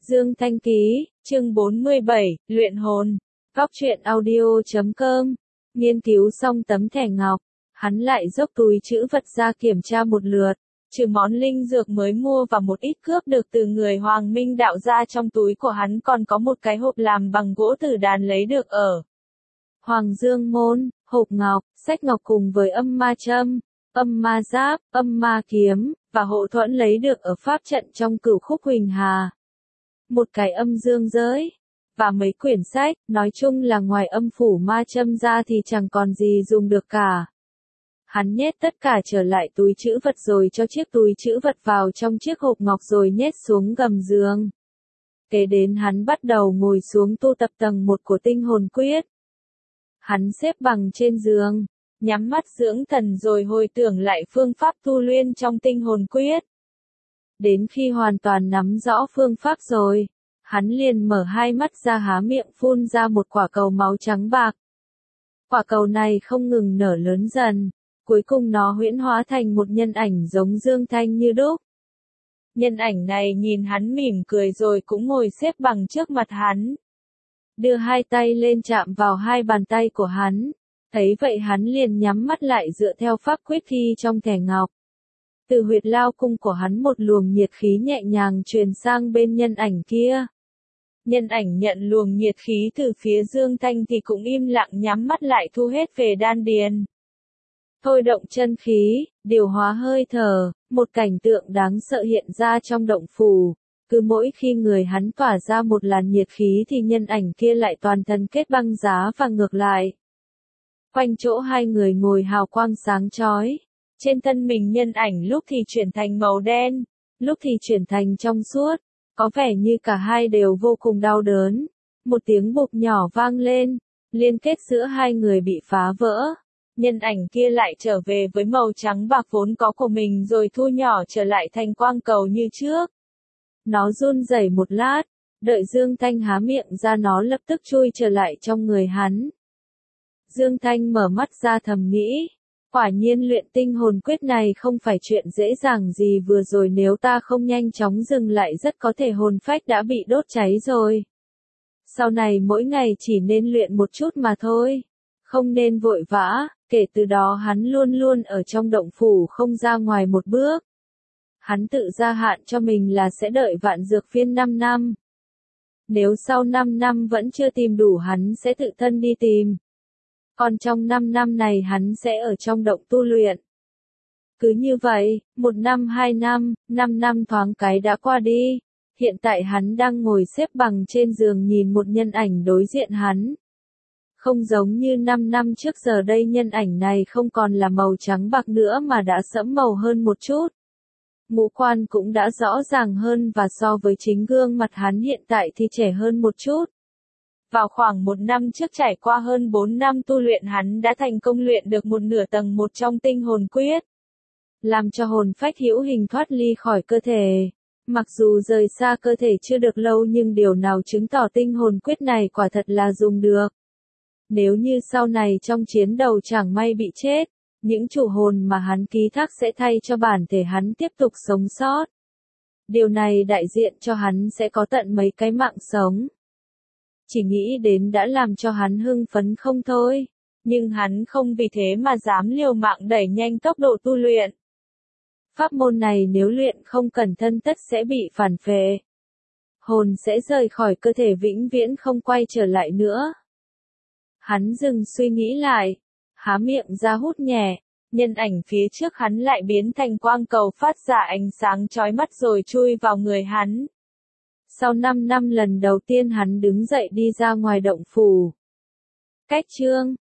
Dương Thanh Ký, chương 47, luyện hồn. Góc truyện audio.com. Nghiên cứu xong tấm thẻ ngọc, hắn lại dốc túi trữ vật ra kiểm tra một lượt, trừ món linh dược mới mua và một ít cướp được từ người Hoàng Minh đạo ra, trong túi của hắn còn có một cái hộp làm bằng gỗ tử đàn lấy được ở Hoàng Dương Môn, hộp ngọc, sách ngọc cùng với âm ma châm, âm ma giáp, âm ma kiếm, và hộ thuẫn lấy được ở pháp trận trong Cửu Khúc Huỳnh Hà. Một cái âm dương giới, và mấy quyển sách, nói chung là ngoài âm phủ ma châm ra thì chẳng còn gì dùng được cả. Hắn nhét tất cả trở lại túi trữ vật rồi cho chiếc túi trữ vật vào trong chiếc hộp ngọc rồi nhét xuống gầm giường. Kế đến hắn bắt đầu ngồi xuống tu tập tầng 1 của tinh hồn quyết. Hắn xếp bằng trên giường, nhắm mắt dưỡng thần rồi hồi tưởng lại phương pháp tu luyện trong tinh hồn quyết. Đến khi hoàn toàn nắm rõ phương pháp rồi, hắn liền mở hai mắt ra, há miệng phun ra một quả cầu máu trắng bạc. Quả cầu này không ngừng nở lớn dần, cuối cùng nó huyễn hóa thành một nhân ảnh giống Dương Thanh như đúc. Nhân ảnh này nhìn hắn mỉm cười rồi cũng ngồi xếp bằng trước mặt hắn. Đưa hai tay lên chạm vào hai bàn tay của hắn. Thấy vậy hắn liền nhắm mắt lại dựa theo pháp quyết thi trong thẻ ngọc. Từ huyệt lao cung của hắn một luồng nhiệt khí nhẹ nhàng truyền sang bên nhân ảnh kia. Nhân ảnh nhận luồng nhiệt khí từ phía Dương Thanh thì cũng im lặng nhắm mắt lại thu hết về đan điền. Thôi động chân khí, điều hóa hơi thở, một cảnh tượng đáng sợ hiện ra trong động phủ. Cứ mỗi khi người hắn tỏa ra một làn nhiệt khí thì nhân ảnh kia lại toàn thân kết băng giá và ngược lại. Quanh chỗ hai người ngồi hào quang sáng chói. Trên thân mình nhân ảnh lúc thì chuyển thành màu đen, lúc thì chuyển thành trong suốt. Có vẻ như cả hai đều vô cùng đau đớn. Một tiếng bụp nhỏ vang lên, liên kết giữa hai người bị phá vỡ. Nhân ảnh kia lại trở về với màu trắng bạc vốn có của mình rồi thu nhỏ trở lại thành quang cầu như trước. Nó run rẩy một lát, đợi Dương Thanh há miệng ra nó lập tức chui trở lại trong người hắn. Dương Thanh mở mắt ra thầm nghĩ, quả nhiên luyện tinh hồn quyết này không phải chuyện dễ dàng gì, vừa rồi nếu ta không nhanh chóng dừng lại rất có thể hồn phách đã bị đốt cháy rồi. Sau này mỗi ngày chỉ nên luyện một chút mà thôi, không nên vội vã. Kể từ đó hắn luôn luôn ở trong động phủ không ra ngoài một bước. Hắn tự gia hạn cho mình là sẽ đợi vạn dược phiên 5 năm. Nếu sau 5 năm vẫn chưa tìm đủ hắn sẽ tự thân đi tìm. Còn trong 5 năm này hắn sẽ ở trong động tu luyện. Cứ như vậy, 1 năm 2 năm, 5 năm thoáng cái đã qua đi. Hiện tại hắn đang ngồi xếp bằng trên giường nhìn một nhân ảnh đối diện hắn. Không giống như 5 năm trước, giờ đây nhân ảnh này không còn là màu trắng bạc nữa mà đã sẫm màu hơn một chút. Ngũ quan cũng đã rõ ràng hơn và so với chính gương mặt hắn hiện tại thì trẻ hơn một chút. Vào khoảng 1 năm trước, trải qua hơn 4 năm tu luyện, hắn đã thành công luyện được một nửa tầng 1 trong tinh hồn quyết. Làm cho hồn phách hữu hình thoát ly khỏi cơ thể. Mặc dù rời xa cơ thể chưa được lâu nhưng điều nào chứng tỏ tinh hồn quyết này quả thật là dùng được. Nếu như sau này trong chiến đấu chẳng may bị chết, những chủ hồn mà hắn ký thác sẽ thay cho bản thể hắn tiếp tục sống sót. Điều này đại diện cho hắn sẽ có tận mấy cái mạng sống. Chỉ nghĩ đến đã làm cho hắn hưng phấn không thôi, nhưng hắn không vì thế mà dám liều mạng đẩy nhanh tốc độ tu luyện. Pháp môn này nếu luyện không cẩn thận tất sẽ bị phản phệ. Hồn sẽ rời khỏi cơ thể vĩnh viễn không quay trở lại nữa. Hắn dừng suy nghĩ lại, há miệng ra hút nhẹ, nhân ảnh phía trước hắn lại biến thành quang cầu phát ra ánh sáng chói mắt rồi chui vào người hắn. Sau 5 năm lần đầu tiên hắn đứng dậy đi ra ngoài động phủ. Cách chương